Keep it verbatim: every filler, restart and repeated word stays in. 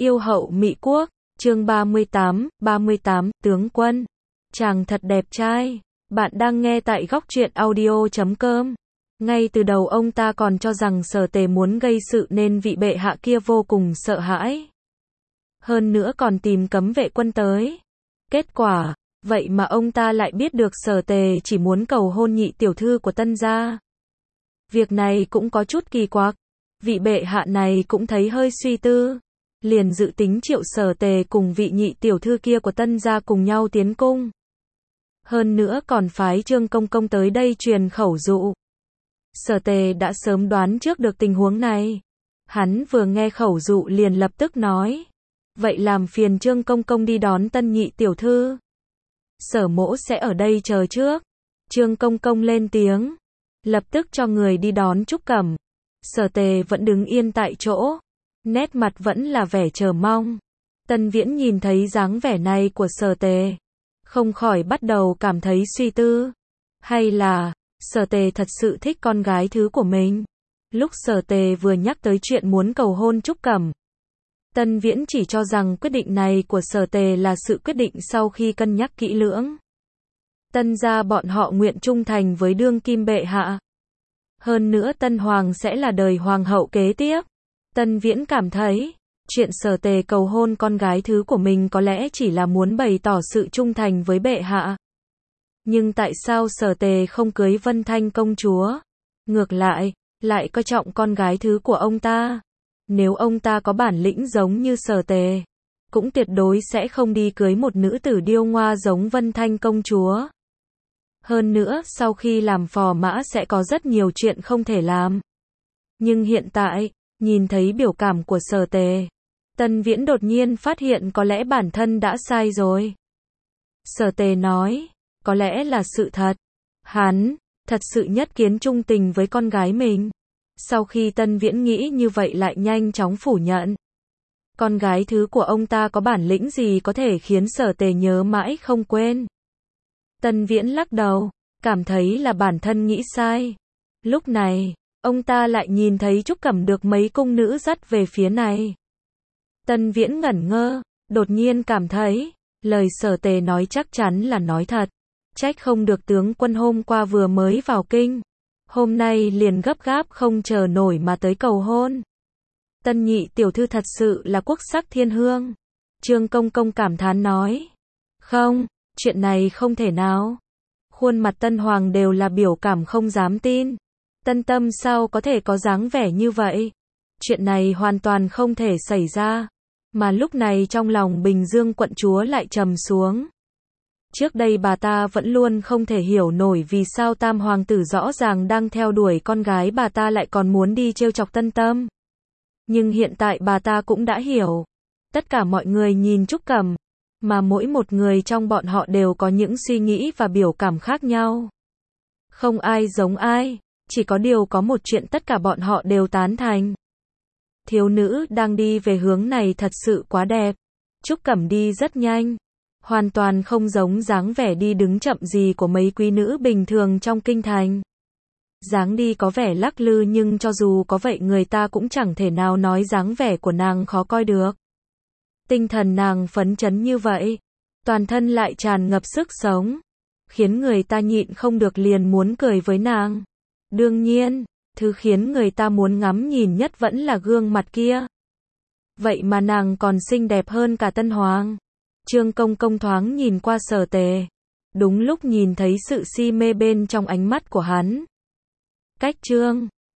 Yêu hậu Mỹ Quốc, chương ba mươi tám, ba mươi tám, tướng quân. Chàng thật đẹp trai. Bạn đang nghe tại góc truyện audio chấm com. Ngay từ đầu ông ta còn cho rằng Sở Tề muốn gây sự nên vị bệ hạ kia vô cùng sợ hãi. Hơn nữa còn tìm cấm vệ quân tới. Kết quả, vậy mà ông ta lại biết được Sở Tề chỉ muốn cầu hôn nhị tiểu thư của Tân gia. Việc này cũng có chút kỳ quặc. Vị bệ hạ này cũng thấy hơi suy tư. Liền dự tính triệu Sở Tề cùng vị nhị tiểu thư kia của Tân gia cùng nhau tiến cung. Hơn nữa còn phái Trương Công Công tới đây truyền khẩu dụ. Sở Tề đã sớm đoán trước được tình huống này. Hắn vừa nghe khẩu dụ liền lập tức nói. Vậy làm phiền Trương Công Công đi đón tân nhị tiểu thư. Sở mỗ sẽ ở đây chờ trước. Trương Công Công lên tiếng. Lập tức cho người đi đón Trúc Cẩm. Sở Tề vẫn đứng yên tại chỗ. Nét mặt vẫn là vẻ chờ mong. Tân Viễn nhìn thấy dáng vẻ này của Sở Tề. Không khỏi bắt đầu cảm thấy suy tư. Hay là, Sở Tề thật sự thích con gái thứ của mình. Lúc Sở Tề vừa nhắc tới chuyện muốn cầu hôn Trúc Cẩm. Tân Viễn chỉ cho rằng quyết định này của Sở Tề là sự quyết định sau khi cân nhắc kỹ lưỡng. Tân gia bọn họ nguyện trung thành với đương kim bệ hạ. Hơn nữa Tân Hoàng sẽ là đời hoàng hậu kế tiếp. Tân Viễn cảm thấy, chuyện Sở Tề cầu hôn con gái thứ của mình có lẽ chỉ là muốn bày tỏ sự trung thành với bệ hạ. Nhưng tại sao Sở Tề không cưới Vân Thanh công chúa? Ngược lại, lại coi trọng con gái thứ của ông ta. Nếu ông ta có bản lĩnh giống như Sở Tề, cũng tuyệt đối sẽ không đi cưới một nữ tử điêu ngoa giống Vân Thanh công chúa. Hơn nữa, sau khi làm phò mã sẽ có rất nhiều chuyện không thể làm. Nhưng hiện tại, nhìn thấy biểu cảm của Sở Tề, Tân Viễn đột nhiên phát hiện có lẽ bản thân đã sai rồi. Sở Tề nói, có lẽ là sự thật. Hắn, thật sự nhất kiến trung tình với con gái mình. Sau khi Tân Viễn nghĩ như vậy lại nhanh chóng phủ nhận. Con gái thứ của ông ta có bản lĩnh gì có thể khiến Sở Tề nhớ mãi không quên. Tân Viễn lắc đầu, cảm thấy là bản thân nghĩ sai. Lúc này, ông ta lại nhìn thấy Trúc Cẩm được mấy cung nữ dắt về phía này. Tân Viễn ngẩn ngơ, đột nhiên cảm thấy, lời Sở Tề nói chắc chắn là nói thật. Trách không được tướng quân hôm qua vừa mới vào kinh. Hôm nay liền gấp gáp không chờ nổi mà tới cầu hôn. Tân nhị tiểu thư thật sự là quốc sắc thiên hương. Trương Công Công cảm thán nói. Không, chuyện này không thể nào. Khuôn mặt Tân Hoàng đều là biểu cảm không dám tin. Tân Tâm sao có thể có dáng vẻ như vậy? Chuyện này hoàn toàn không thể xảy ra. Mà lúc này trong lòng Bình Dương quận chúa lại trầm xuống. Trước đây bà ta vẫn luôn không thể hiểu nổi vì sao tam hoàng tử rõ ràng đang theo đuổi con gái bà ta lại còn muốn đi trêu chọc Tân Tâm. Nhưng hiện tại bà ta cũng đã hiểu. Tất cả mọi người nhìn Trúc Cẩm, mà mỗi một người trong bọn họ đều có những suy nghĩ và biểu cảm khác nhau. Không ai giống ai, chỉ có điều có một chuyện tất cả bọn họ đều tán thành. Thiếu nữ đang đi về hướng này thật sự quá đẹp. Trúc Cẩm đi rất nhanh. Hoàn toàn không giống dáng vẻ đi đứng chậm gì của mấy quý nữ bình thường trong kinh thành. Dáng đi có vẻ lắc lư nhưng cho dù có vậy người ta cũng chẳng thể nào nói dáng vẻ của nàng khó coi được. Tinh thần nàng phấn chấn như vậy, toàn thân lại tràn ngập sức sống, khiến người ta nhịn không được liền muốn cười với nàng. Đương nhiên, thứ khiến người ta muốn ngắm nhìn nhất vẫn là gương mặt kia. Vậy mà nàng còn xinh đẹp hơn cả Tân Hoàng. Trương Công Công thoáng nhìn qua Sở Tề. Đúng lúc nhìn thấy sự si mê bên trong ánh mắt của hắn. Cách Trương